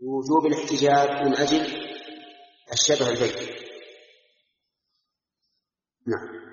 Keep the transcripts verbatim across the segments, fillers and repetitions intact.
وجوب الاحتجاب من أجل الشبه البين. نعم.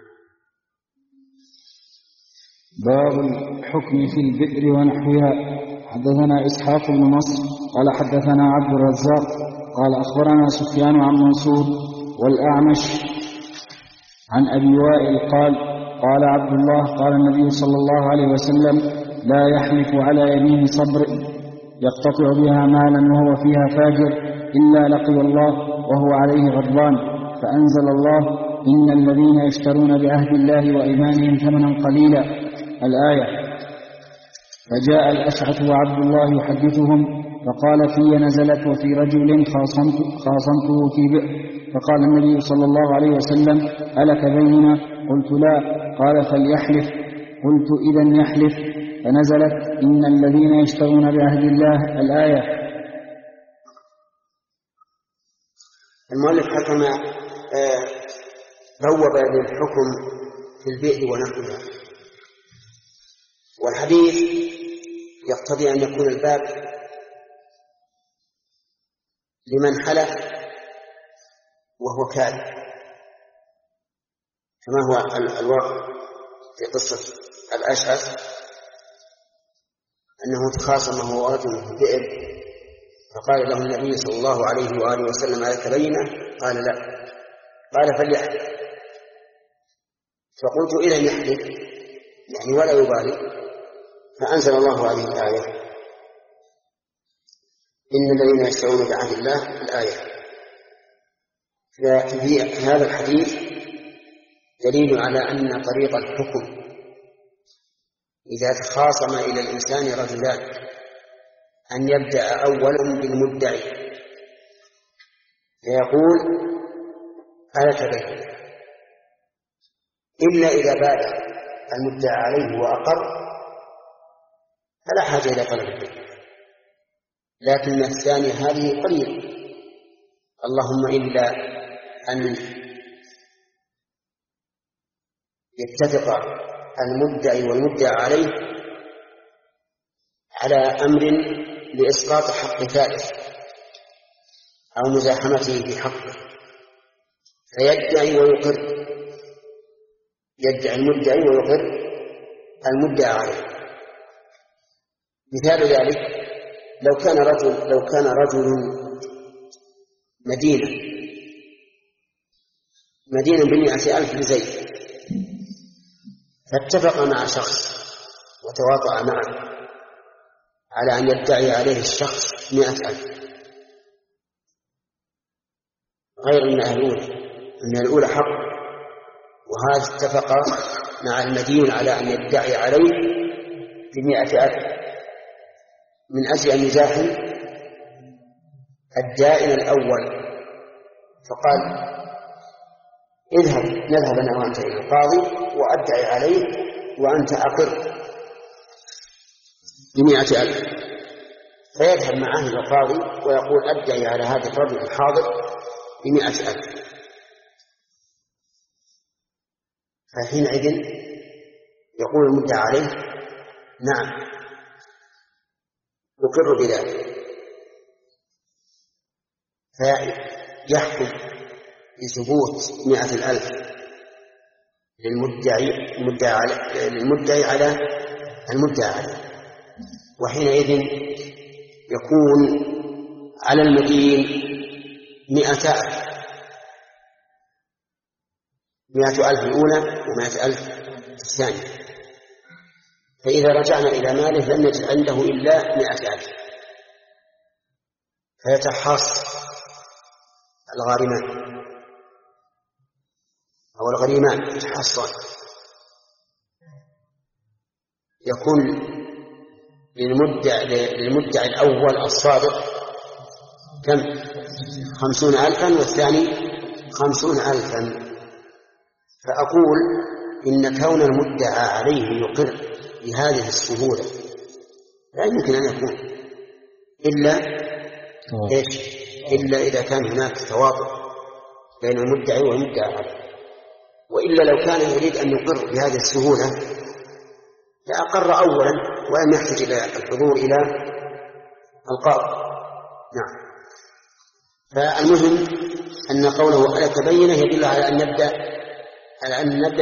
باب الحكم في البئر ونحوها. حدثنا إسحاق بن نصر قال حدثنا عبد الرزاق قال أخبرنا سفيان عن منصور والأعمش عن أبي وائل قال قال عبد الله قال النبي صلى الله عليه وسلم لا يحلف على يمين صبر يقتطع بها مالا وهو فيها فاجر إلا لقي الله وهو عليه غضبان، فأنزل الله إن الذين يشترون بعهد الله وإيمانهم ثمنا قليلا الآية. فجاء الأشعث وعبد الله يحدثهم فقال في نزلت وفي رجل خاصمته في بئر، فقال النبي صلى الله عليه وسلم ألك بيننا؟ قلت لا. قال فليحلف. قلت إذن يحلف. فنزلت إن الذين يشترون بعهد الله الآية. المؤلف حكم بوب للحكم في البئر ونحوها، والحديث يقتضي أن يكون الباب لمن حلف وهو كاذب، كما هو الواقع في قصة الأشعث أنه تخاصم هو ورجل في البئر، فقال له النبي صلى الله عليه وآله وسلم ألك بينة؟ قال لا. قال فليحلف. فقلت إذن يحلف يعني ولا يبالي، فأنزل الله هذه الآية إن الذين يشترون بعهد الله الآية. ففي هذا الحديث دليل على أن طريق الحكم إذا تخاصم إلى الإنسان رجلان أن يبدأ أولا بالمدعي فيقول ألك بينة، إلا إذا بالغ المدعى عليه وأقر فلا حاجة إلى طلب البينة. لكن الثانية هذه قليل، اللهم إلا أن يتفق المدعي والمدعى عليه على أمر لإسقاط حق ثالث أو مزاحمته في حقه، فيدعي ويقر، يدعي المدعي ويقر المدعى عليه. مثال ذلك لو كان رجل لو كان رجل مدينة مدينة بمئة ألف لزيد، فاتفق مع شخص وتواطأ معه على أن يدعي عليه الشخص مئة ألف، غير أنها الأولى أن الأولى حق، وهذا اتفق مع المدين على أن يدعي عليه بمئة ألف من أجل أن يزاحم الدائن الأول، فقال اذهب نذهب أنا وأنت إلى القاضي وأدعي عليه وأنت أقر بمئة ألف. فيذهب معه إلى القاضي ويقول أدعي على هذا الرجل الحاضر بمئة ألف، فحينئذ يقول المدعى عليه نعم يقر بذلك، فيحكم بثبوت مئة الألف للمدعي المدعي على للمدعي على المدعى عليه، وحينئذ يكون على المدين مئة ألف، مئة ألف الأولى ومئة ألف الثانية. فإذا رجعنا إلى ماله لم يجد عنده إلا مئة ألف، فيتحاص الغارمان أو الغريمان يتحاصان، يكون للمدعي للمدعي الأول الصادق كم؟ خمسون ألفا والثاني خمسون ألفا. فأقول إن كون المدعى عليه يقر بهذه السهولة لا يمكن أن يكون إلا إيش؟ إلا إذا كان هناك تواطؤ بين المدعي والمدعى عليه، وإلا لو كان يريد أن يقر بهذه السهولة لأقر أولا ولم يحتاج إلى الحضور إلى القاضي، نعم. فالمهم أن قوله ألا تبين يدل على أن نبدأ على أن نبدأ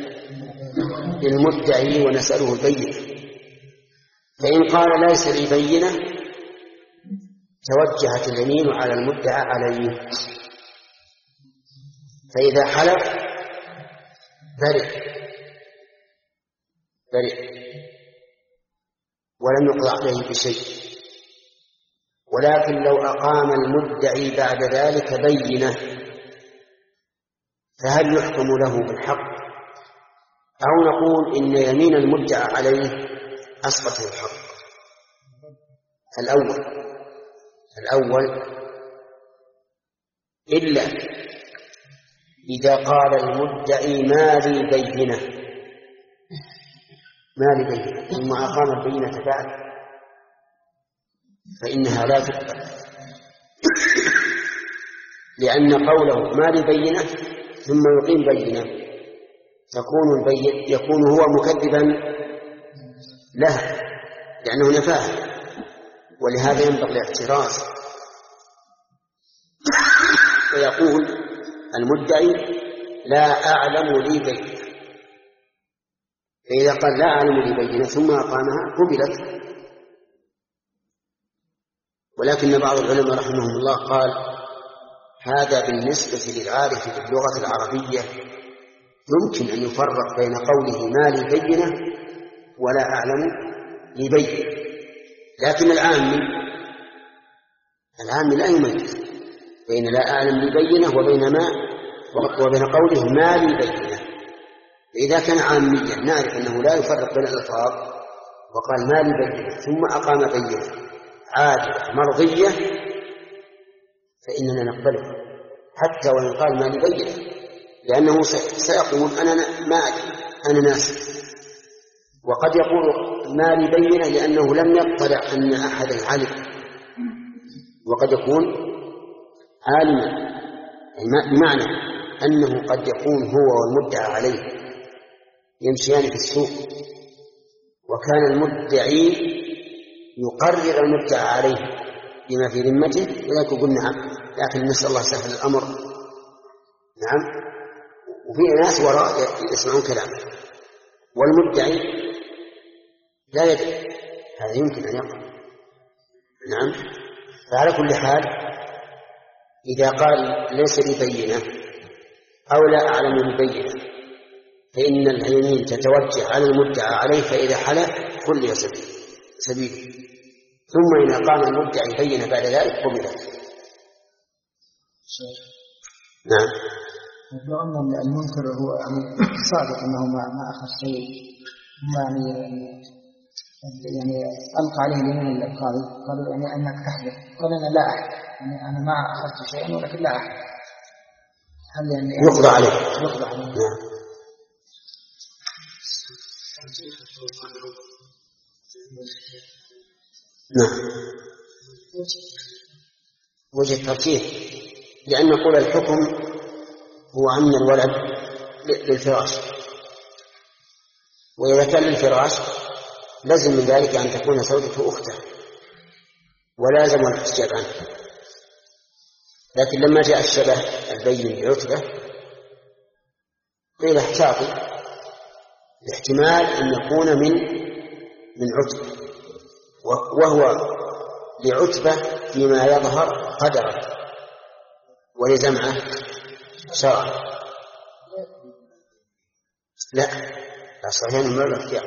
بالمدعي ونسأله البينة. فإن قال ليس لي بينة توجهت اليمين على المدعى عليه، فإذا حلف برئ برئ ولم يقضى عليه بشيء. ولكن لو أقام المدعي بعد ذلك بينة فهل يحكم له بالحق أو نقول إن يمين المدعى عليه أسقط الحق؟ الأول الأول إلا إذا قال المدعي ما لي بينة ما لي بينة ثم أقام البينة بعد فإنها لا تقبل، لأن قوله ما لي بينة ثم يقيم بينة تكون البين يكون هو مكذبا لها لأنه نفاها، ولهذا ينبغي الاحتراز ويقول المدعي لا أعلم لي بينة. فإذا قال لا أعلم لي بينة ثم أقامها قبلت. ولكن بعض العلماء رحمهم الله قال هذا بالنسبة للعارف باللغة العربية يمكن أن يفرق بين قوله ما لي بينة ولا أعلم لي بينة، لكن العامي العامي لا يميز بين لا أعلم لي بينة وبين ما وبين قوله ما لي بينة. فإذا كان عاميا نعرف أنه لا يفرق بين الألفاظ وقال ما لي بينة ثم أقام بينة عادلة مرضية فإننا نقبله حتى وإن قال ما لي بينة، لأنه سيقول أنا ما أدري أنا ناس. وقد يقول ما لي بينة لأنه لم يطلع أن أحدا علم، وقد يكون عالما بمعنى أنه قد يكون هو والمدعى عليه يمشيان في السوق وكان المدعي يقرر المدعى عليه بما في ذمته وذلك يقول نعم لكن نسأل الله سهل الأمر نعم، وفي ناس وراء يسمعون كلامه والمدعي لا يدري، هذا يمكن أن يقع. نعم. فعلى كل حال إذا قال ليس لي بينة أو لا أعلم ببينة فإن اليمين تتوجه على المدعى عليه، فإذا حلف كل سبيل سبيل ثم إن قام المدعي بينة بعد ذلك قبلت. نعم. لو أن المنكر هو صادق أنه ما أخذ شيء يعني يعني ألقى عليه اليمين القاضي قالوا يعني أنك تحلف قال أنا لا أحلف يعني أنا ما أخذت شيئا ولكن لا أحلف هل يعني يقضى عليه؟ يقضى عليه. نعم. نعم. وجه الترتيب لأن نقول الحكم هو أن الولد للفراش، وإذا كان للفراش لازم من ذلك أن تكون زوجته أخته ولازم الاحتجاب عنه. لكن لما جاء الشبه البين بعتبة قيل احتاطي احتمال أن يكون من من عتبة وهو لعتبة فيما يظهر قدرا ولزمعه شرعا. لا لا صحيح من الاختيار.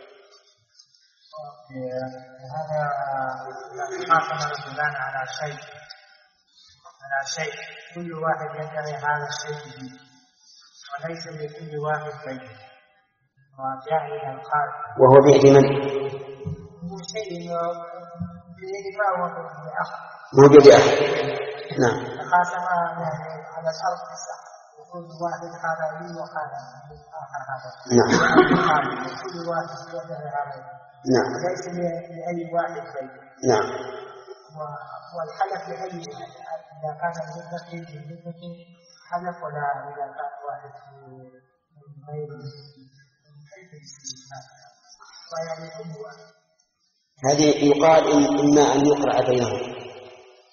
هذا حاكم الفلان على شيء على شيء كل واحد يدعي هذا الشيء به وليس لكل واحد بينه وجاهل القائل وهو بيد من؟ هو شيء بيد ما هو بيد أحد هو بيد أحد. نعم. تقاسم يعني على الأرض تسعة وكل واحد هذا لي وهذا آخر هذا. نعم. كل واحد يدعي هذا. نعم. ليس لأي واحد بينه. نعم. والحلف لأي إذا كان المدعي بالمدعي حلف ولا إذا كان واحد غير هذه يقال إن إما أن يقرأ بينهم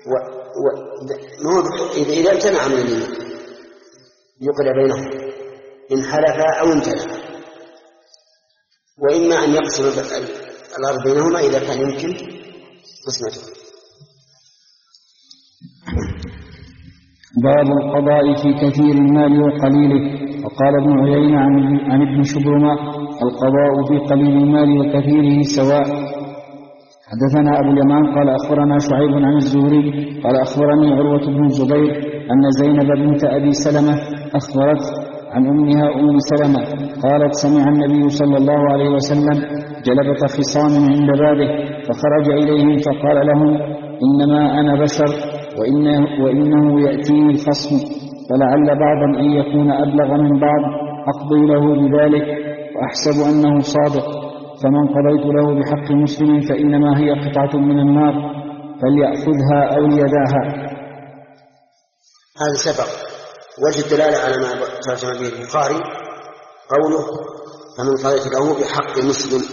و... و... إذا إذا امتنع من اليمين يقضى بينهم إن حلفا أو امتنع، وإما أن يقسم الأرض بينهما إذا كان يمكن قسمته. باب القضاء في كثير المال وقليله. وقال ابن عيينة عن ابن شبرمة: القضاء في قليل المال وكثيره سواء. حدثنا أبو اليمان قال أخبرنا شعيب عن الزهري قال أخبرني عروة بن الزبير أن زينب بنت أبي سلمة أخبرت عن أمها أم سلمة قالت: سمع النبي صلى الله عليه وسلم جلبة خصام عند بابه فخرج إليهم فقال لهم: إنما أنا بشر وإنه, وإنه يأتيني الخصم، فلعل بعضا أن يكون أبلغ من بعض أقضي له بذلك وأحسب أنه صادق، فمن قضيت له بحق مسلم فإنما هي قطعة من النار فليأخذها أو ليداها. هذا سبق وجه الدلالة على ما ترجم به البخاري قوله: فمن قضيت له بحق مسلم،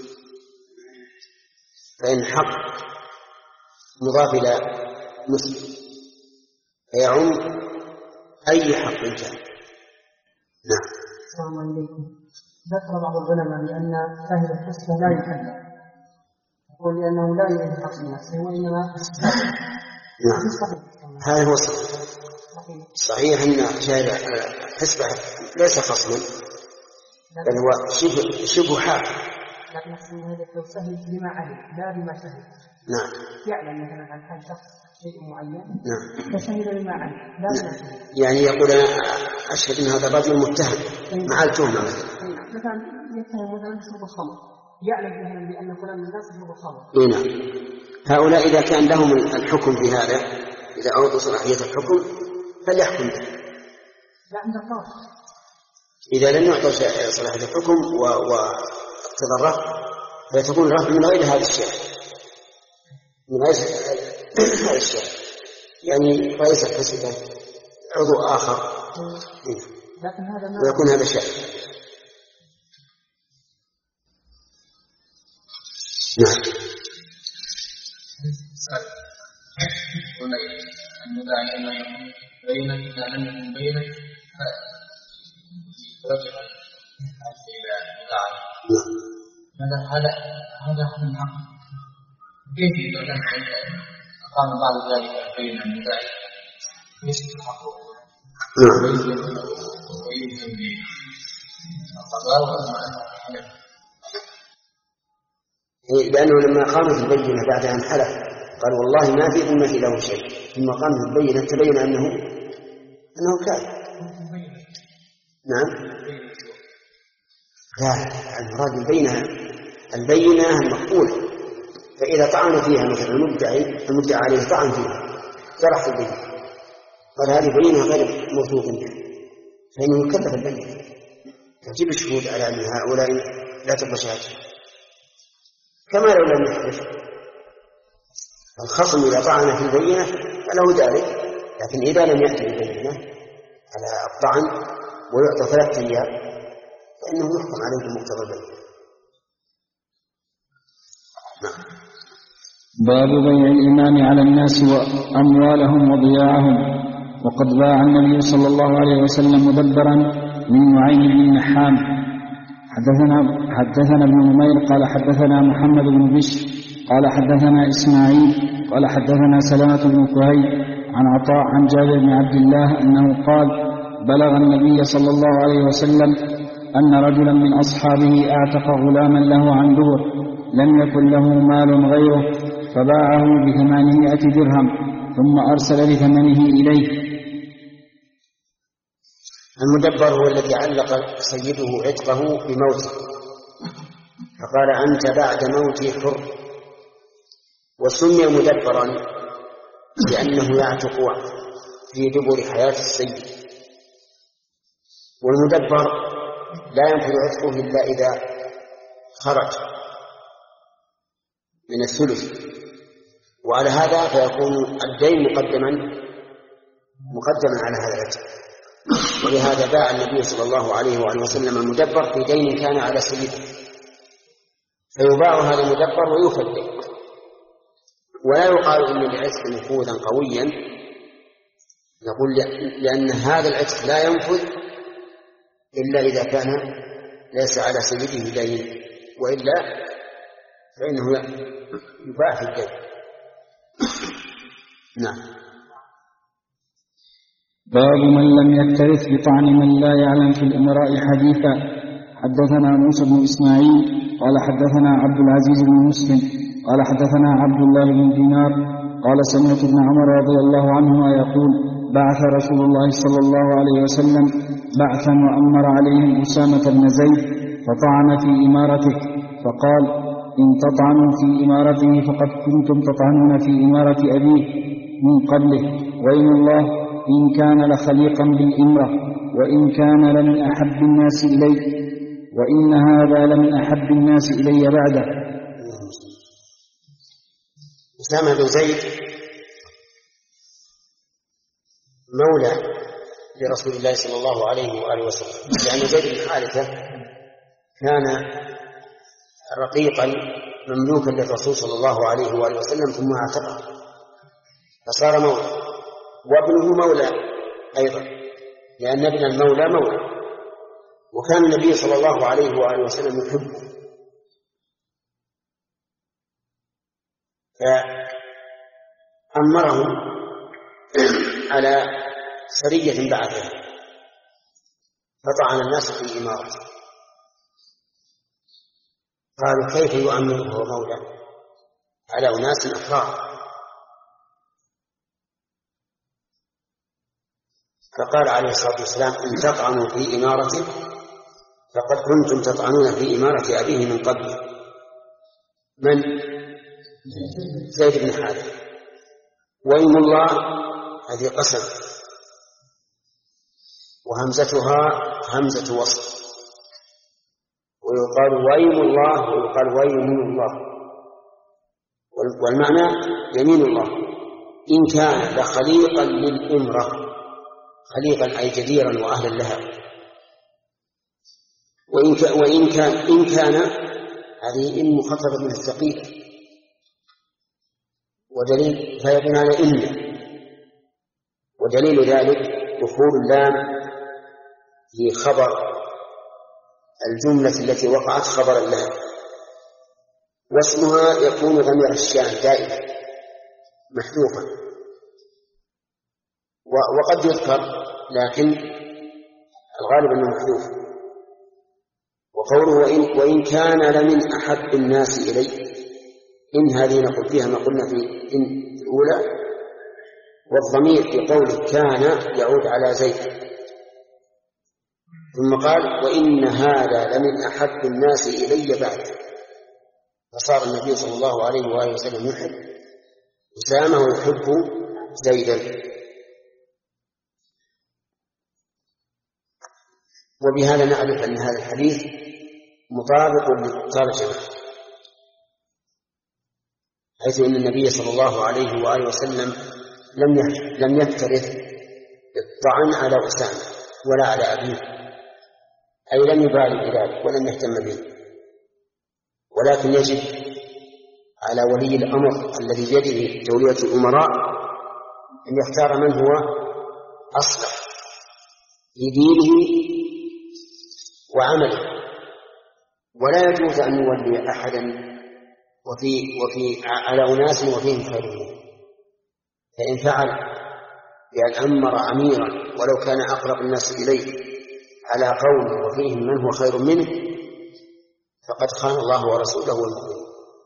فإن حق مضاف إلى مسلم فيعم أي حق كان. نعم. السلام عليكم. ذكر بعض العلماء بأن شاهد الحسنى لا يكلم، يقول لأنه لا يريد حق نفسه وإنما نعم. هذا هو صحيح. صحيح أن شاهد الحسبة ليس خصما بل هو شبه, شبه حاكم، لكن أحسن هذا لو سهل بما علم لا بما شهد. نعم. يعلم مثلا عن حال شخص شيء معين. نعم. فشهد بما علم لا بما شهد. يعني يقول أنا أشهد أن هذا الرجل متهم مع التهمة مثلا. مثلا يتهم مثلا بشرب الخمر، يعلم مثلا بأن فلان من الناس يشرب الخمر. نعم. هؤلاء إذا كان لهم الحكم في هذا، إذا أعطوا صلاحية الحكم فليحكم به. لا عند الله. إذا لم يعطوا صلاحية الحكم واقتضى الرفع فيتكون الرفع من غير هذا الشيء، من غير هذا الشيء، يعني رئيس الحسبة عضو آخر. لكن هذا ما ويكون هذا شيء. نعم. المدعي أن يكون بينك إذا لم يكن بينك رجل إلى مدعي. هذا هذا هذا هو الحق. كيف إذا كان أقام بعد ذلك بين المدعي ليس الحق ويمكن بالقضاء والمعنى؟ لأنه لما قامت البينة بعد أن حلف قال: والله ما في ذمتي له شيء، ثم قامت البينة تبين أنه أنه كاذب. نعم. لا، المراد البينة البينة المقبولة، فإذا طعن فيها مثلا المدعي المدعي عليه طعن فيها جرح في البينة قال هذه بينة غير موثوق بها، فإنه يكلف البينة تجيب الشهود على أن هؤلاء لا تقبل شهادتهم، كما لو لم يحدث. الخصم إذا طعن في البينة فله ذلك، لكن إذا لم يأتي البينة على الطعن ويعطى ثلاثة أيام فإنه يحكم عليه بمقتضى البينة. نعم. باب بيع الإمام على الناس وأموالهم وضياعهم. وقد باع النبي صلى الله عليه وسلم مدبرا من نعيم بن نحام. حدثنا حدثنا ابن نمير قال حدثنا محمد بن بشر قال حدثنا إسماعيل قال حدثنا سلامة بن كهيل عن عطاء عن جابر بن عبد الله أنه قال: بلغ النبي صلى الله عليه وسلم أن رجلا من أصحابه أعتق غلاما له عن دبر لم يكن له مال غيره فباعه بثمانمائة درهم ثم أرسل بثمنه إليه. المدبر هو الذي علق سيده عتقه بموته فقال: أنت بعد موتي حر، وسمي مدبرا لأنه يعتق في دبر حياة السيد. والمدبر لا ينفذ عتقه إلا إذا خرج من الثلث، وعلى هذا فيكون الدين مقدما مقدما على هذا العتق. ولهذا باع النبي صلى الله عليه وآله وسلم المدبر في دين كان على سيده، فيباع هذا المدبر ويوفى الدين. ولا يقال إن العتق نفوذا قويا، نقول لأن هذا العتق لا ينفذ إلا إذا كان ليس على سبيله دين، وإلا فإنه يباع في الدين. نعم. باب من لم يكترث بطعن من لا يعلم في الإمراء حديثا. حدثنا موسى بن إسماعيل قال حدثنا عبد العزيز بن مسلم قال حدثنا عبد الله بن دينار قال سمعت ابن عمر رضي الله عنهما يقول بعث رسول الله صلى الله عليه وسلم بعثا وأمر عليهم أسامة بن زيد فطعن في إمارته فقال إن تطعنوا في إمارته فقد كنتم تطعنون في إمارة أبيه من قبله، وإن الله إن كان لخليقا بالإمرة وإن كان لمن أحب الناس إلي، وإن هذا لمن أحب الناس إلي بعده. أسامة بن زيد مولى لرسول الله صلى الله عليه وآله وسلم، لأن زيد بن حارثة كان رقيقا مملوكا للرسول صلى الله عليه وآله وسلم ثم اعتقه فصار مولى، وابنه مولى أيضا، لأن ابن المولى مولى، وكان النبي صلى الله عليه وآله وسلم يحبه، فأمره على سرية بعثها فطعن الناس في إمارته، قالوا كيف يؤمنه وهو مولى على أناس أحرار؟ فقال عليه الصلاة والسلام إن تطعنوا في إمارته فقد كنتم تطعنون في إمارة أبيه من قبل. من؟ زيد بن حارثة. وإيم الله هذه قسم، وهمزتها همزة وصل، ويقال وإيم الله ويقال ويمين الله، والمعنى يمين الله إن كان لخليقا للإمرة، خليقا أي جديرا وأهلا لها، وإن كان, وإن كان إن كان هذه إن مخففة من الثقيل، ودليل فيكون على إن، ودليل ذلك دخول اللام في خبر الجملة التي وقعت خبر اللام، واسمها يكون ضمير الشان دائما محذوفا، وقد يذكر لكن الغالب أنه محذوف. وقوله وإن, وإن كان لمن أحب الناس إلي، إن هذه نقول فيها ما قلنا في إن الأولى، والضمير في قوله كان يعود على زيد. ثم قال وإن هذا لمن أحب الناس إلي بعد، فصار النبي صلى الله عليه وآله وسلم يحب أسامة ويحب زيدا. وبهذا نعرف أن هذا الحديث مطابق للترجمة، حيث أن النبي صلى الله عليه وآله وسلم لم لم يكترث الطعن على أسامة ولا على أبيه، أي لم يبالي بذلك ولم يهتم به، ولكن يجب على ولي الأمر الذي بيده تولية الأمراء أن يختار من هو أصلح في دينه وعمله، ولا يجوز أن يولي أحدا وفي, وفي على أناس وفيهم خير منه. فإن فعل بأن أمر أميرا ولو كان أقرب الناس إليه على قوم وفيهم من هو خير منه فقد خان الله ورسوله والمؤمنين،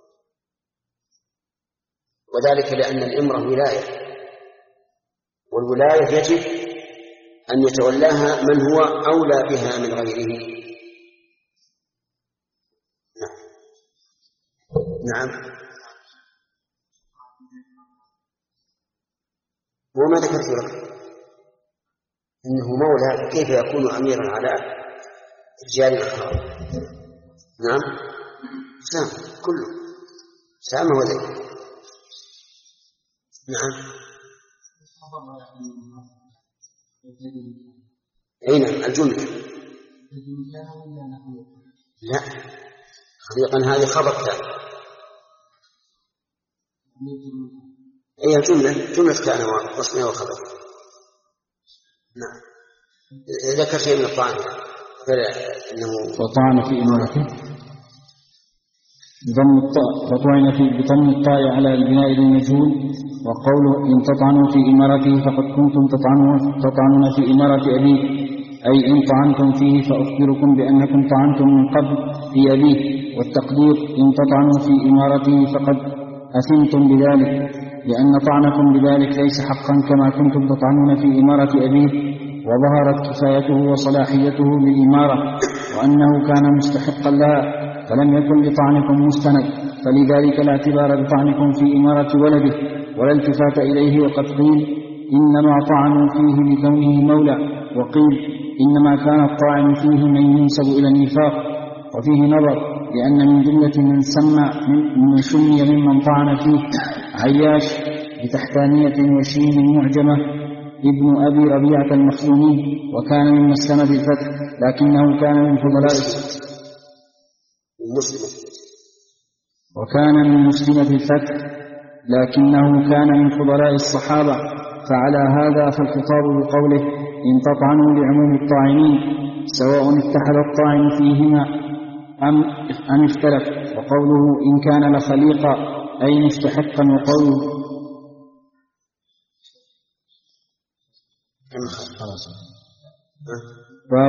وذلك لأن الإمرة ولاية، والولاية يجب أن يتولاها من هو أولى بها من غيره. نعم. نعم. وما ذكرت لك إنه مولى، كيف يكون أميرا على رجال الأحرار؟ نعم. سام كله سام وذي. نعم. أي نعم الجملة. لا، خليقا هذه خبر كان هي جملة جملة كان وصمها وخبر. نعم. ذكر شيء من الطعن إنه وطعن في إمارته بضم الطاء فطعن في بضم الطاء على البناء للمجهول. وقوله إن تطعنوا في إمارته فقد كنتم تطعنون تطعنون في إمارة أبيه، أي إن طعنتم فيه فأخبركم بأنكم طعنتم من قبل في أبيه. والتقدير إن تطعنوا في إمارته فقد أثمتم بذلك، لأن طعنكم بذلك ليس حقا كما كنتم تطعنون في إمارة أبيه، وظهرت كفايته وصلاحيته للإمارة وأنه كان مستحقا لها، فلم يكن لطعنكم مستند، فلذلك لا اعتبار بطعنكم في إمارة ولده ولا التفات إليه. وقد قيل إنما طعنوا فيه لكونه مولى، وقيل إنما كان الطاعن فيه من ينسب إلى النفاق. وفيه نظر، لأن من جملة من سمى من سمي ممن طعن فيه عياش بتحتانية وشين معجمة ابن أبي ربيعة المخزومي، وكان من مسلمة الفتح، لكنه كان من فضلاء وكان من مسلمة الفتح لكنه كان من فضلاء الصحابة. فعلى هذا فالخطاب بقوله إن تطعنوا لعموم الطاعنين، سواء اتحد الطاعن فيهما أم أم اختلف. وقوله إن كان لخليقا أي مستحقا. وقوله باب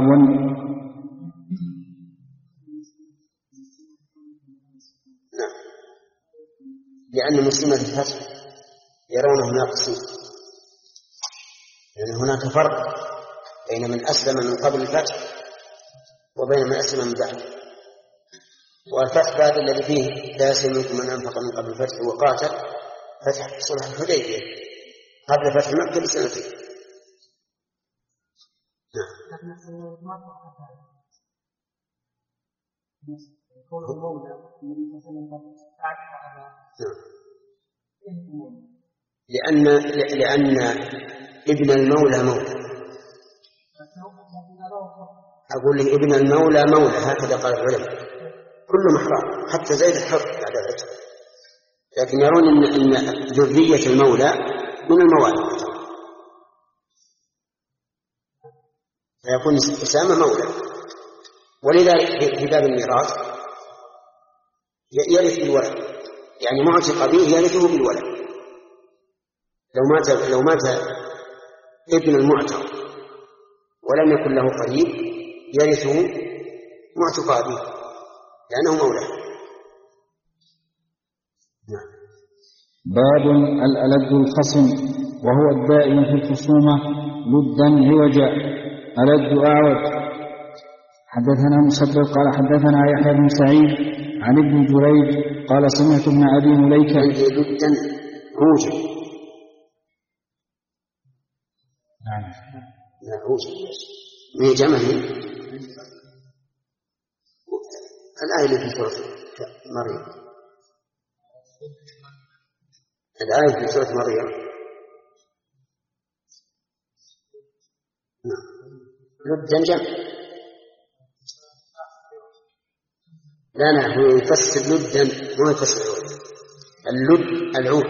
لأن مسلمة الفتح يرونه ناقصين، لأن هناك فرق بين من أسلم من قبل الفتح وبين من أسلم من بعد. والفتح بعد الذي فيه لا يسلم منكم من أنفق من قبل الفتح وقاتل، فتح صلح الحديبية قبل فتح مكة بسنتين. لأن لأن ابن المولى مولى، أقول لي ابن المولى مولى، هكذا قال العلماء، كل محرم حتى زيد الحر بعد الفتح، لكن يرون إن إن ذرية المولى من الموالي، فيكون أسامة مولى. ولذلك في باب الميراث يرث بالولد، يعني معتق به يرثه بالولد. لو مات لو مات ابن المعتق ولم يكن له قريب يرثه معتق به لأنه مولى. باب الألد الخصم وهو الدائم في الخصومة لدا عوجا. ألد أعوج. حدثنا مسدد قال حدثنا يحيى بن سعيد عن ابن جريج قال سمعت ابن أبي مليكة لدا عوجا. نعم عوجا من جمله الآية اللي في سورة مريم، الآية في سورة مريم لدا جمع. لا لا هو يفسر لدا مو يفسر عوج. اللد العود،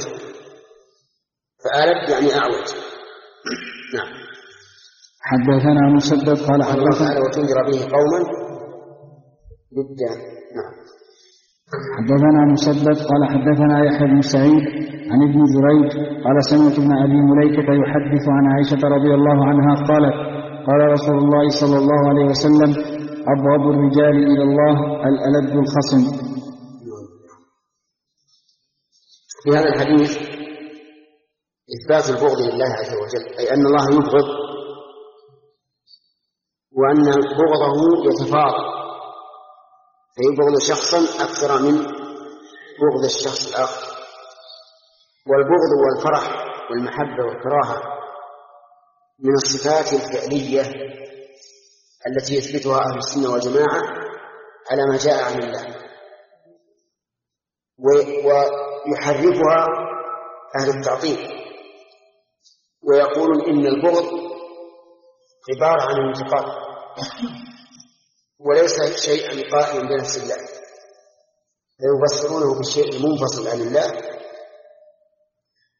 فألد يعني أعوج. نعم. حدثنا مسدد قال حدثنا وتنذر به قوما لدا. نعم. حدثنا مسدد قال حدثنا يحيى بن سعيد عن ابن جريج قال سمعت ابن أبي مليكة يحدث عن عائشة رضي الله عنها قالت قال رسول الله صلى الله عليه وسلم أبغض الرجال إلى الله الألد الخصم. في هذا الحديث إثبات البغض لله عز وجل، أي أن الله يبغض وأن بغضه يتفاضل، فيبغض شخصا أكثر من بغض الشخص الآخر. والبغض والفرح والمحبة والكراهة من الصفات الفعلية التي يثبتها أهل السنة والجماعة على ما جاء عن الله، ويحرفها أهل التعطيل ويقولون إن البغض عبارة عن الانتقام وليس شيئا قائما بنفس الله، فيفسرونه بالشيء المنفصل عن الله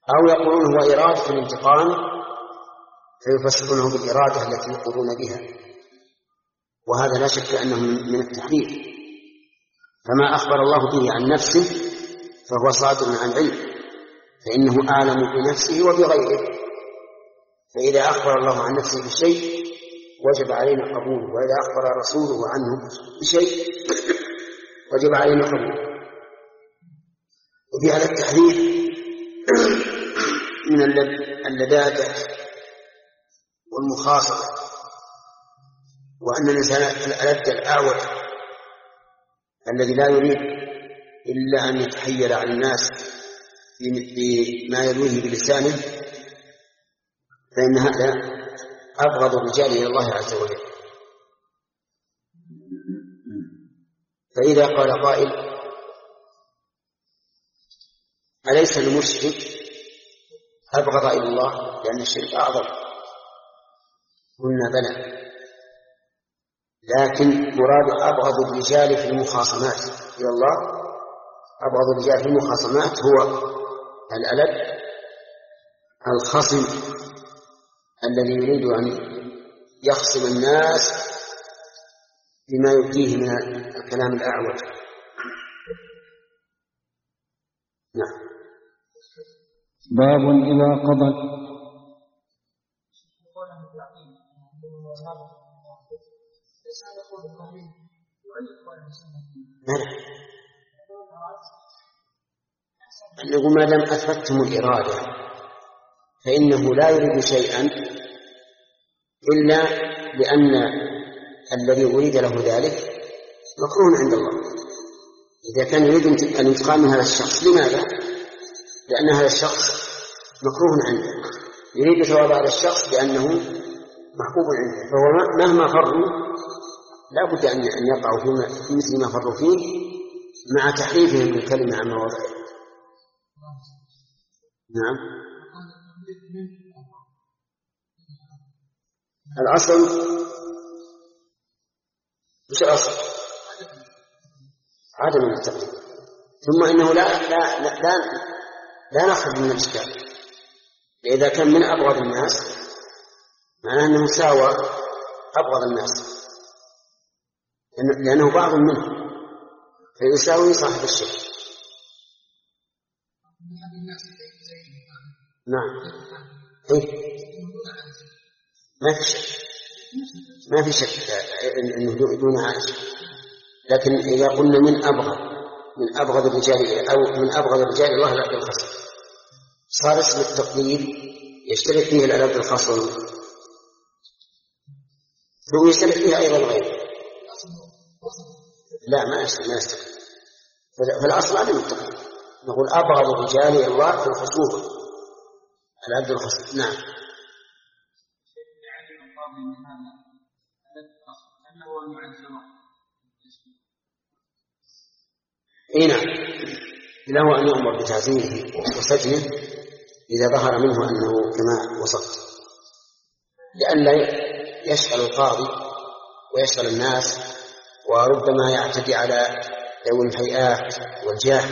أو يقولون هو إرادة الانتقام فيفسرونه بالإرادة التي يقولون بها، وهذا لا شك أنه من التحريف. فما أخبر الله به عن نفسه فهو صادر عن علم، فإنه أعلم بنفسه وبغيره، فإذا أخبر الله عن نفسه بشيء وجب علينا قبوله، وإذا أخبر رسوله عنه بشيء وجب علينا قبوله. وفي هذا التحريف من اللدادة والمخاصمة، وأن الإنسان الألد الأعوج الذي لا يريد إلا أن يتحيل على الناس بما يرويه بلسانه، فإن هذا أبغض الرجال إلى الله عز وجل. فإذا قال قائل أليس المشرك أبغض إلى الله لأن الشرك أعظم؟ قلنا بلى، لكن مراد أبغض الرجال في المخاصمات إلى الله، أبغض الرجال في المخاصمات هو الألد الخصم الذي يريد أن يخصم الناس بما يؤتيه من الكلام الأعوج. نعم. باب إذا قضى نقول ما دام أثبتتم الإرادة فإنه لا يريد شيئا إلا لأن الذي أريد له ذلك مكروه عند الله. إذا كان يريد الانتقام من هذا الشخص، لماذا؟ لأن هذا الشخص مكروه عنده، يريد ثواب هذا الشخص لأنه محبوب عنده، فهو مهما فروا لا بد أن يقعوا في مثل ما فروا فيه مع تحريفهم الكلمة عن مواضعه. نعم. الأصل مش الأصل عدم التقليد، ثم إنه لا لا لا, لا, لا نخرج من الإشكال. إذا كان من أبغض الناس معناه أنه ساوى أبغض الناس، لأنه بعض منهم فيساوي صاحب الشرك. نعم. إيه؟ ما في شك، ما في شك أنه دون عائشة، لكن إذا قلنا من أبغض من أبغض الرجال أو من أبغض الرجال الله العبد الخصم، صار اسم التقليد يشترك فيه العبد الخصم ثم يشترك فيه أيضا غيره. لا ما يشترك، فالأصل عدم التقليد. نقول أبغض الرجال إلى الله في الخصومة العبد الخصم. نعم. إيه نعم، له أن يؤمر بتعزيره وسجنه إذا ظهر منه أنه كما وصفت، لئلا يشغل القاضي ويشغل الناس وربما يعتدي على ذوي الهيئات والجاه.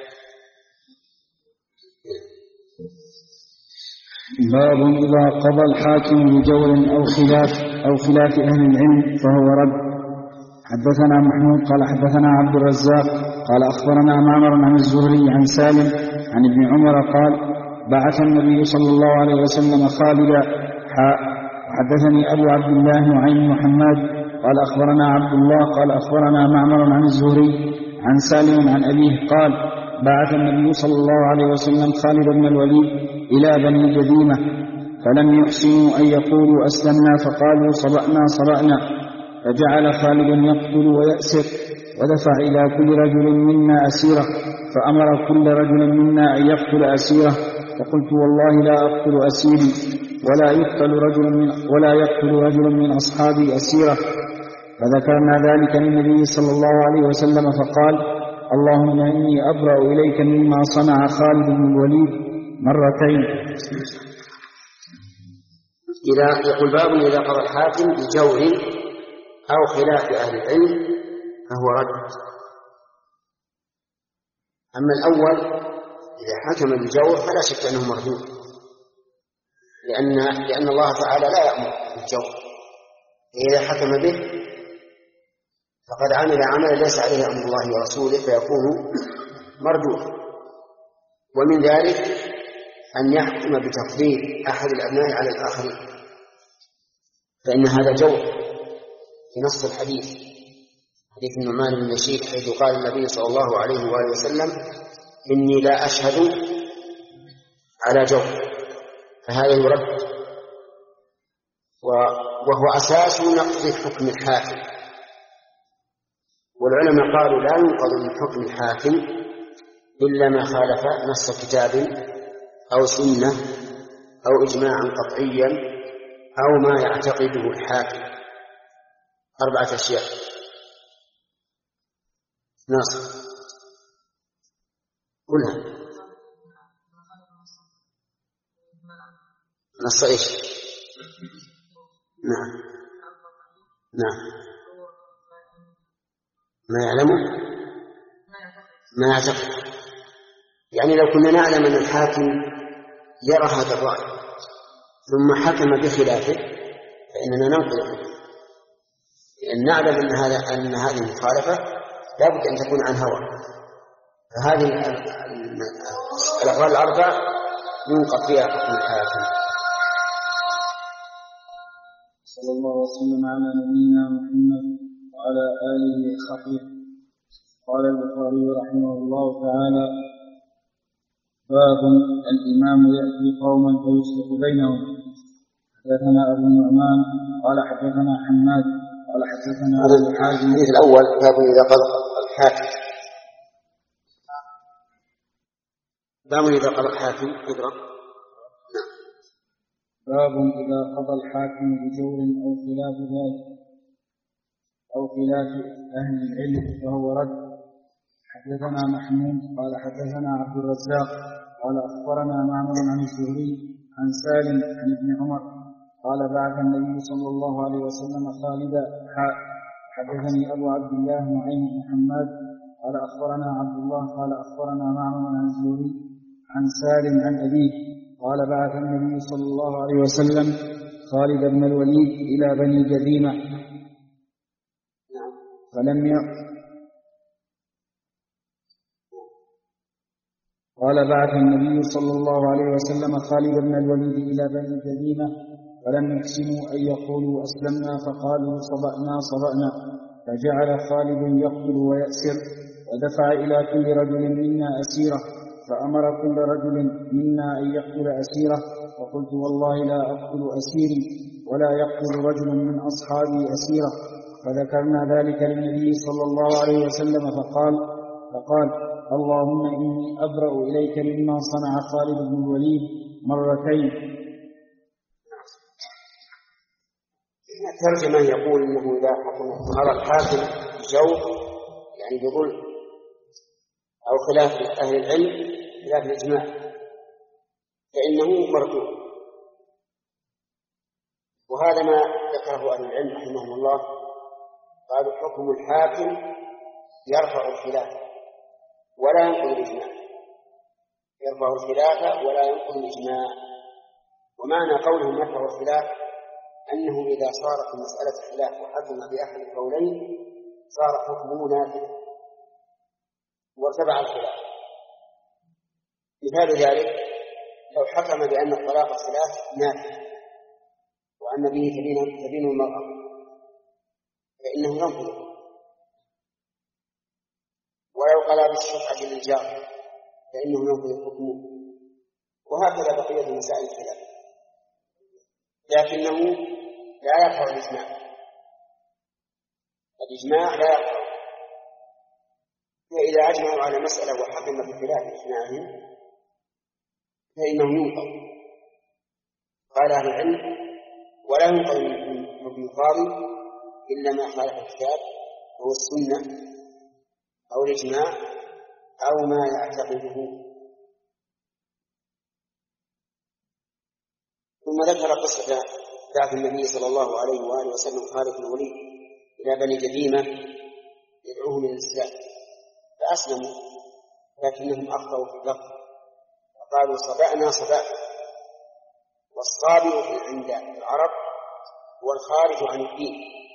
باب إذا قضى الحاكم بجور أو خلاف أو خلاف أهل العلم فهو رد. حدثنا محمود قال حدثنا عبد الرزاق قال أخبرنا معمر عن الزهري عن سالم عن ابن عمر قال بعث النبي صلى الله عليه وسلم خالدا. حدثني أبو عبد الله نعيم بن محمد قال أخبرنا عبد الله قال أخبرنا معمر عن الزهري عن سالم عن أبيه قال بعث النبي صلى الله عليه وسلم خالد بن الوليد إلى بني جذيمة فلم يحسنوا أن يقولوا أسلمنا فقالوا صبأنا صبأنا، فجعل خالد يقتل ويأسر ودفع إلى كل رجل منا أسيرة، فأمر كل رجل منا أن يقتل أسيرة، فقلت والله لا أقتل أسيري ولا يقتل رجل من, ولا يقتل رجل من أصحابي أسيرة. فذكرنا ذلك للنبي صلى الله عليه وسلم فقال اللهم إني أبرأ إليك مما صنع خالد بن الوليد مرتين. إذا يقول باب إذا قضى الحاكم بجور أو خلاف أهل العلم فهو رد. أما الأول إذا حكم بالجور فلا شك أنه مردود، لأن لأن الله تعالى لا يأمر بالجور، إذا حكم به فقد عمل عملا ليس عليه أمر الله ورسوله فيكون مردود. ومن ذلك أن يحكم بتفضيل أحد الأبناء على الآخرين، فإن هذا جور في نص الحديث، حديث النعمان بن بشير، حيث قال النبي صلى الله عليه وآله وسلم: إني لا أشهد على جور، فهذا يرد، وهو أساس نقض حكم الحاكم. والعلماء قالوا لا ينقض من حكم الحاكم إلا ما خالف نص كتاب أو سنة أو إجماعا قطعيا أو ما يعتقده الحاكم. أربعة أشياء. ناصر قلها. نص إيش؟ نعم نعم ما يعلمه ما يعتقد. يعني لو كنا نعلم أن الحاكم يرى هذا الرأي ثم حكم بخلافه فإننا ننقل، لأن نعلم أن هذا أن هذه المخالفة لا بد أن تكون عن هوى، فهذه الأقوال الأربع ينقض فيها حكم الحاكم. صلى الله وسلم على نبينا محمد وعلى آله وصحبه. قال البخاري رحمه الله تعالى: باب الإمام يأتي قوما فيصلح بينهم. حدثنا أبو النعمان قال حدثنا حماد قال حدثنا هذا الحديث الأول باب إذا قضى الحاكم. باب إذا قضى الحاكم اقرأ. باب إذا قضى الحاكم بجور أو خلاف ذلك أو خلاف أهل العلم فهو رد. حدثنا محمود قال حدثنا عبد الرزاق قال أخبرنا معمر عن الزهري عن سالم عن ابن عمر قال بعث النبي صلى الله عليه وسلم خالدا. حدثني أبو عبد الله نعيم بن حماد قال أخبرنا عبد الله قال أخبرنا معمر عن الزهري عن سالم عن أبيه قال بعث النبي صلى الله عليه وسلم خالد بن الوليد إلى بني جذيمة فلم يأ قال بعث النبي صلى الله عليه وسلم خالد بن الوليد إلى بني جذيمة فلم يحسنوا أن يقولوا أسلمنا فقالوا صبأنا صبأنا، فجعل خالد يقتل ويأسر ودفع إلى كل رجل منا أسيرة، فأمر كل رجل منا أن يقتل أسيرة، وقلت والله لا أقتل أسيري ولا يقتل رجل من أصحابي أسيرة. فذكرنا ذلك للنبي صلى الله عليه وسلم فقال فقال اللهم إني أبرأ إليك مما صنع خالد بن الوليد مرتين. الترجمة يقول إنه إذا حكم على الحاكم بجور يعني بظلم أو خلاف أهل العلم خلاف الإجماع فإنه مردود، وهذا ما ذكره أهل العلم رحمهم الله. قالوا حكم الحاكم يرفع الخلاف ولا ينقل الإجماع، يرفع الخلاف ولا ينقل الإجماع. ومعنى قولهم يرفع الخلاف أنه إذا صارت المسألة خلاف وحكم بأحد القولين صار حكمه نافذ وارتفع الخلاف. مثال ذلك لو حكم بأن الطلاق الخلاف نافذ وأن به تبين المرأة فإنه ينقل، ولو قال بالشفعة للجار فإنه ينقل حكمه، وهكذا بقية مسائل الخلاف، لكنه لا يرفع الإجماع. الإجماع لا يرفع، فإذا أجمعوا على مسألة وحكم بخلاف إجماعهم فإنه ينقل. قال أهل العلم ولا ينقل من القاضي إلا ما خالف الكتاب أو السنة أو الإجماع أو ما يعتقده. ثم ذكر قصة بعث النبي صلى الله عليه وآله وسلم خالد بن الوليد إلى بني جذيمة يدعوهم إلى الإسلام فأسلموا، لكنهم أخطأوا في اللفظ قالوا صبأنا صبأنا. والصابئ عند العرب هو الخارج عن الدين،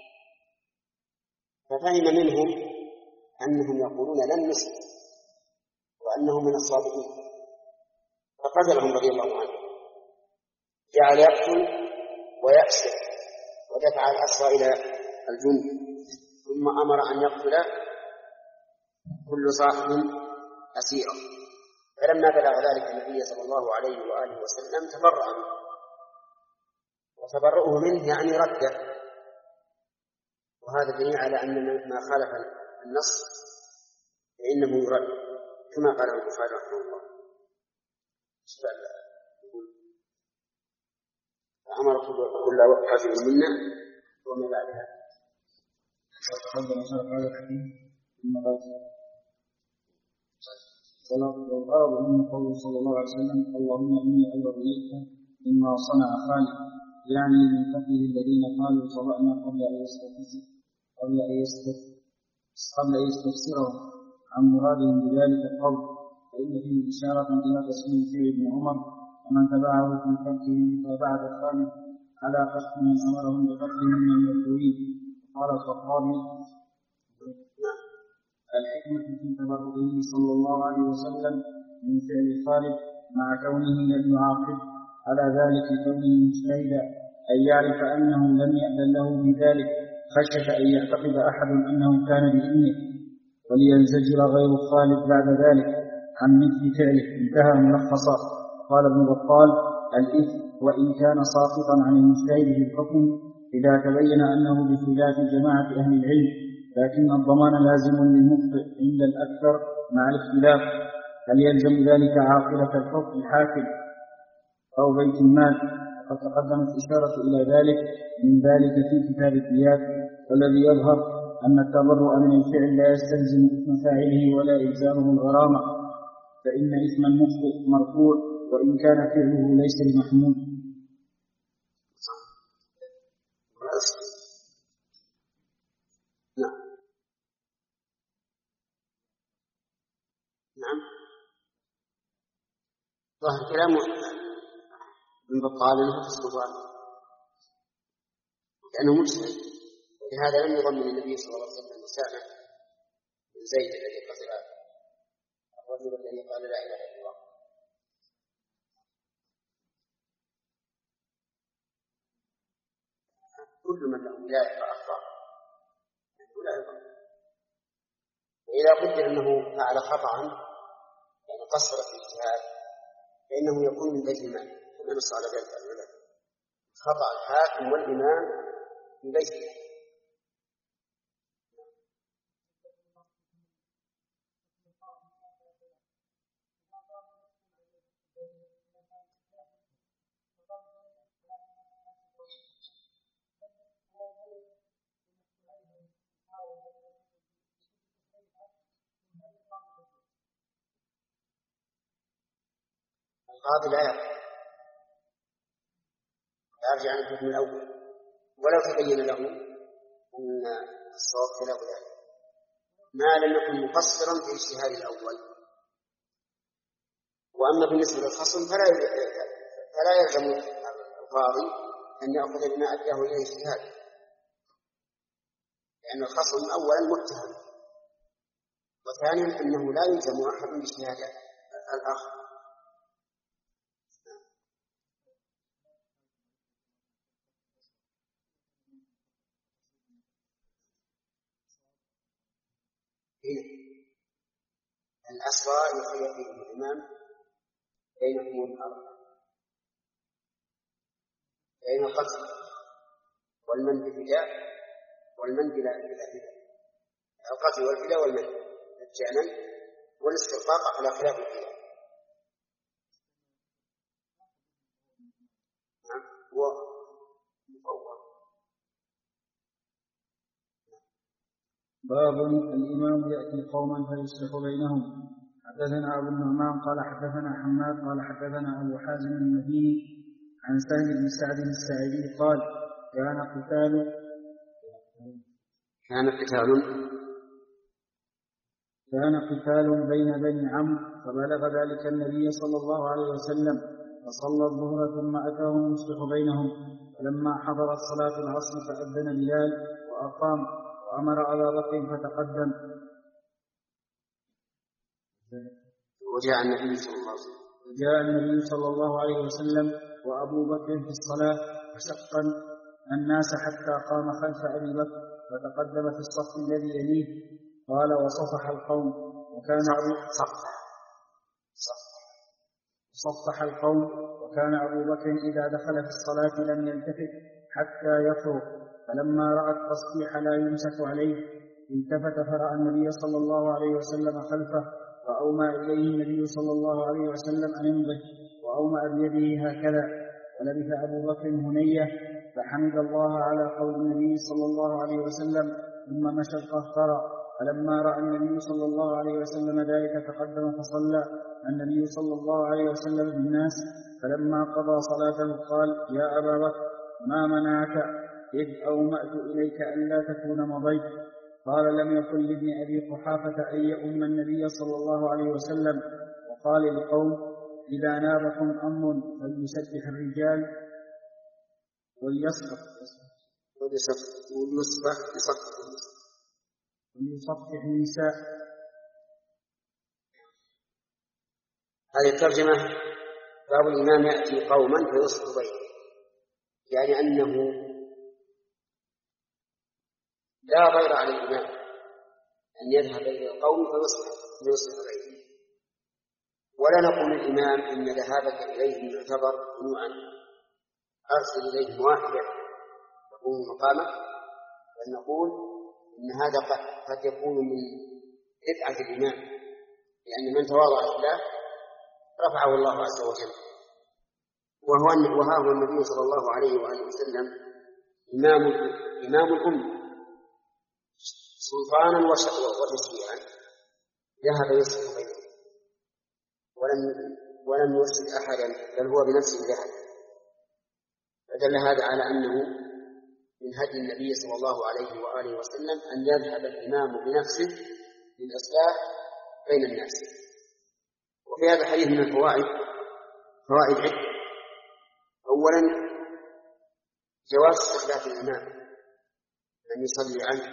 ففهم منهم أنهم يقولون لن نسلم وأنهم من الصابئين، فقتلهم رضي الله عنه، جعل يقتل ويأسر ودفع الأسرى إلى الجند، ثم أمر أن يقتل كل صاحب أسيرا. فلما بلغ ذلك النبي صلى الله عليه وآله وسلم تبرأ منه، وتبرؤه منه يعني رده، وهذا دليل على أن ما خالف النص فإنه يرد كما قال البخاري رحمه الله. فأمر كل رجل منا وما بعدها وتقدم شرح هذا الحديث ثم قال صلاة الأرض من قوله صلى الله عليه وسلم اللهم إني أبرئك مما صنع خالد، يعني من قتله الذين قالوا صبأنا قبل أن يستفسر قبل أن قبل أن يستفسروا عن مرادهم بذلك القول، فإن فيه إشارة إلى تصميم فعل ابن عمر ومن تبعه في قتله متابعة خالد على قتل من أمرهم بقتلهم من المذكورين. قال الخطابي الحكمة في تبرئه صلى الله عليه وسلم من فعل خالد مع كونه لم يعاقب على ذلك كونه مجتهدا، أن يعرف أنه لم يأذن له بذلك خشية أن يعتقد أحد أنه كان بإذنه، ولينزجر غير خالد بعد ذلك عن مثل فعله. انتهى ملخصا. قال ابن بطال الإثم وإن كان ساقطا عن المجتهد في الحكم إذا تبين أنه بخلاف جماعة أهل العلم، لكن الضمان لازم للمخطئ عند الأكثر مع الاختلاف. هل يلزم ذلك عاقلة الحكم الحاكم أو بيت المال؟ وقد تقدمت إشارة إلى ذلك من ذلك في كتاب الديات، والذي يظهر أن التبرؤ من الفعل لا يستلزم إثم فاعله ولا إلزامه الغرامة، فإن إثم المخطئ مرفوع وإن كان فعله ليس بمحمود. نعم نعم ظاهر كلامه من بطال انه في السلطان لانه مجتهد، لهذا لم يضمن النبي صلى الله عليه وسلم مسامح من زيد الذي قتل الرجل الذي قال لا اله الا الله. كل من له ولايه فاخطا لا يضمن، واذا قدر انه فعل خطا يعني قصر في الاجتهاد فانه يكون من بيت المال، كما نص على ذلك العلماء. خطا الحاكم والامام في بيت المال. القاضي لا يرجع عن الحكم الأول ولو تبين له أن الصواب خلاف ذلك، ما لم يكن مقصرا في الاجتهاد الأول. وأما بالنسبة للخصم فلا فلا يلزم القاضي أن يأخذ بما أداه إليه اجتهاد، لأن الخصم أولا متهم، وثانيا أنه لا يلزم أحد باجتهاد الآخر. الأسرى يخير فيهم الإمام بين أمور الأرض، بين القتل والمن بالفداء والمن بلا فداء، القتل والفداء والمن مجانا، والاسترقاق على خلاف الفداء. هو مفوض. باب الإمام يأتي قوما فيصلح بينهم. حدثنا أبو النعمان قال حدثنا حماد قال حدثنا أبو حازم المديني عن سهل بن سعد الساعدي قال كان قتال كان قتال كان قتال بين بني عمرو فبلغ ذلك النبي صلى الله عليه وسلم فصلى الظهر ثم أتاهم يصلح بينهم. فلما حضرت صلاة العصر فأذن بلال وأقام وأمر أبا بكر فتقدم. وجاء النبي صلى الله عليه وسلم جاء النبي صلى الله عليه وسلم وأبو بكر في الصلاة فشق الناس حتى قام خلف أبي بكر فتقدم في الصف الذي يليه. قال وصفح القوم وكان أبو صفح القوم وكان أبو بكر إذا دخل في الصلاة لم يلتفت حتى يفرغ. فلما رأى التصفيح لا يمسك عليه التفت فرأى النبي صلى الله عليه وسلم خلفه فأومى إليه النبي صلى الله عليه وسلم أن يمضي وأومأ بيده هكذا. ولبث أبو بكر هنية فحمد الله على قول النبي صلى الله عليه وسلم ثم مشى القهقرى. فلما رأى النبي صلى الله عليه وسلم ذلك تقدم فصلى النبي صلى الله عليه وسلم بالناس. فلما قضى صلاته قال يا أبا بكر ما منعك إذ أومأت إليك ألا تكون مضيت؟ قال لم يكن لابن أبي قحافة أن يؤم النبي صلى الله عليه وسلم. وقال للقوم إذا نابكم أمر فليسبح الرجال وليصبح وليصفح النساء. هذه الترجمة باب الإمام يأتي قوما فيصلح بينهم، يعني أنه لا ضير على الإمام أن يذهب إلى القوم فيصلح بينهم، ولا نقول للإمام إن ذهابك إليهم يعتبر ممنوعا، أرسل إليهم واحدا يقوم مقامك. بل نقول إن هذا قد يكون من رفعة الإمام، لأن من تواضع لله رفعه الله عز وجل. وهو وها هو النبي صلى الله عليه وآله وسلم إمام إمام الأمة سلطانا وتشريعا، ذهب يصلح بينهم ولم ولم يرسل أحدا، بل هو بنفسه ذهب. فدل هذا على أنه من هدي النبي صلى الله عليه وآله وسلم أن يذهب الإمام بنفسه للإصلاح بين الناس. وفي هذا الحديث من الفوائد فوائد عدة. أولا جواز استخلاف الإمام أن يصلي عنه،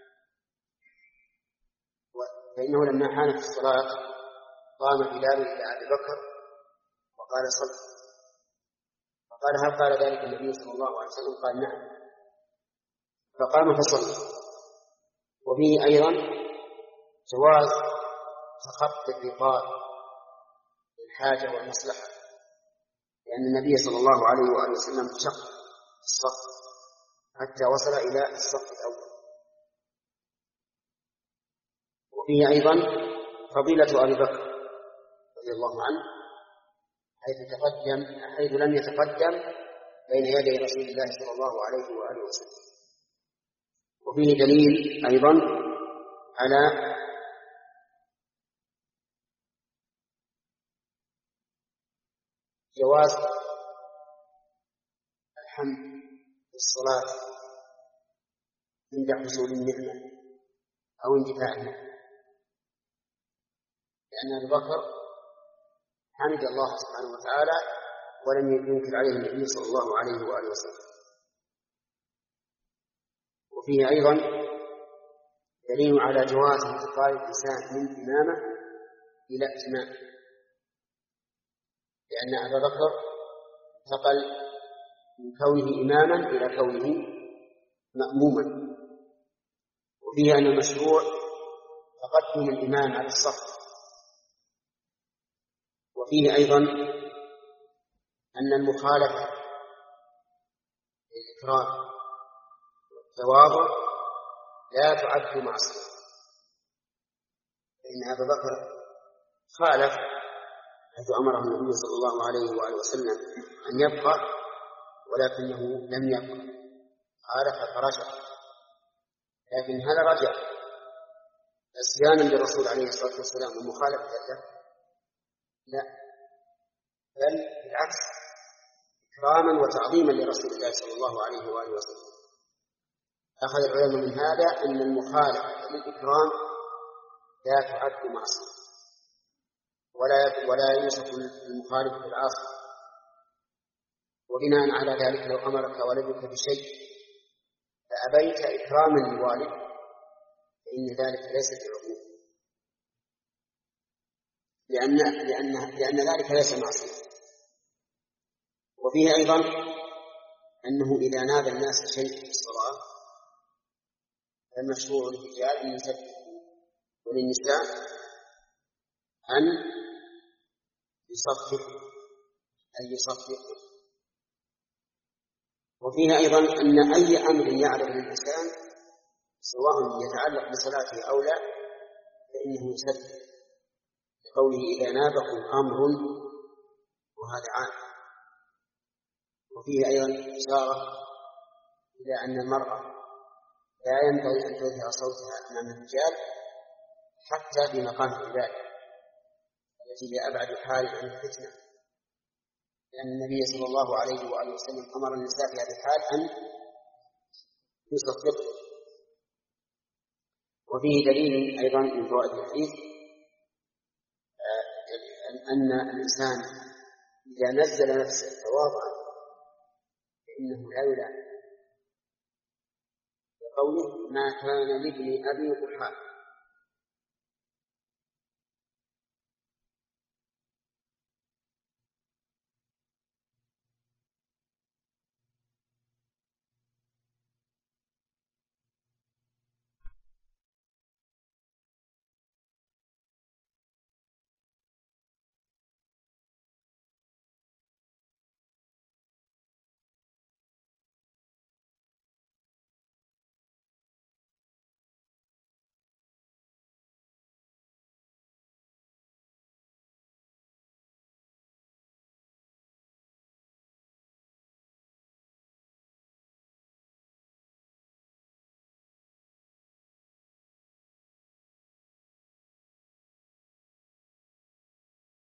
فإنه لما حانت الصلاة قام بلال إلى أبي بكر وقال صل، فقال هل قال ذلك النبي صلى الله عليه وسلم؟ قال نعم، فقام فصلى. وفيه أيضا جواز تخطي الرقاب للحاجة والمصلحة، لأن النبي صلى الله عليه وآله وسلم شق الصف حتى وصل إلى الصف الأول. وفيه أيضا فضيلة أبي بكر رضي الله عنه حيث تقدم حيث لم يتقدم بين يدي رسول الله صلى الله عليه وآله وسلم. وفيه دليل أيضا على جواز الحمد بالصلاة عند حصول النعمة أو اندفاعها، لأن أبي بكر حمد الله سبحانه وتعالى ولم ينكر عليه النبي صلى الله عليه وآله وسلم. وفيه أيضا دليل على جواز انتقال الإنسان من إمامة إلى إمام، لأن أبا بكر انتقل من كونه إماما إلى كونه مأموما. وفيه أن المشروع تقدم الإمام على الصف. وفيه أيضا أن المخالفة للإكرام والتواضع لا تعد معصية، فإن أبا بكر خالف حيث أمره النبي صلى الله عليه وآله وسلم أن يبقى ولكنه لم يبقى، خالف فرجع، لكن هل رجع عصيانا للرسول عليه الصلاة والسلام ومخالفة له؟ لا، بل بالعكس إكراما وتعظيما لرسول الله صلى الله عليه وآله وسلم. أخذ العلماء من هذا أن المخالفة للإكرام لا تعد معصية، ولا ولا يوصف المخالف بالعاصي. وبناء على ذلك لو أمرك ولدك بشيء فأبيت إكراما للوالد فإن ذلك ليس بعقوق، لأن لأن لأن ذلك ليس معصية. وفيه أيضا أنه إذا ناب الناس شيء في الصلاة فالمشروع للرجال أن يسبحوا وللنساء أن يصفقوا أن يصفقوا. وفيه أيضا أن أي أمر يعرض للإنسان سواء يتعلق بصلاته أو لا فإنه يسبح، لقوله إذا نابكم أمر، وهذا عام. وفيه أيضا إشارة إلى أن المرأة لا ينبغي أن تظهر صوتها أمام الرجال حتى في مقام العبادة التي هي أبعد حال عن الفتنة، لأن النبي صلى الله عليه وآله وسلم أمر النساء في هذه الحال أن يصدقن. وفيه دليل أيضا من فوائد الحديث أن الإنسان إذا نزل نفسه تواضعا فإنه لا يلام، لقوله ما كان لابن أبي قحافة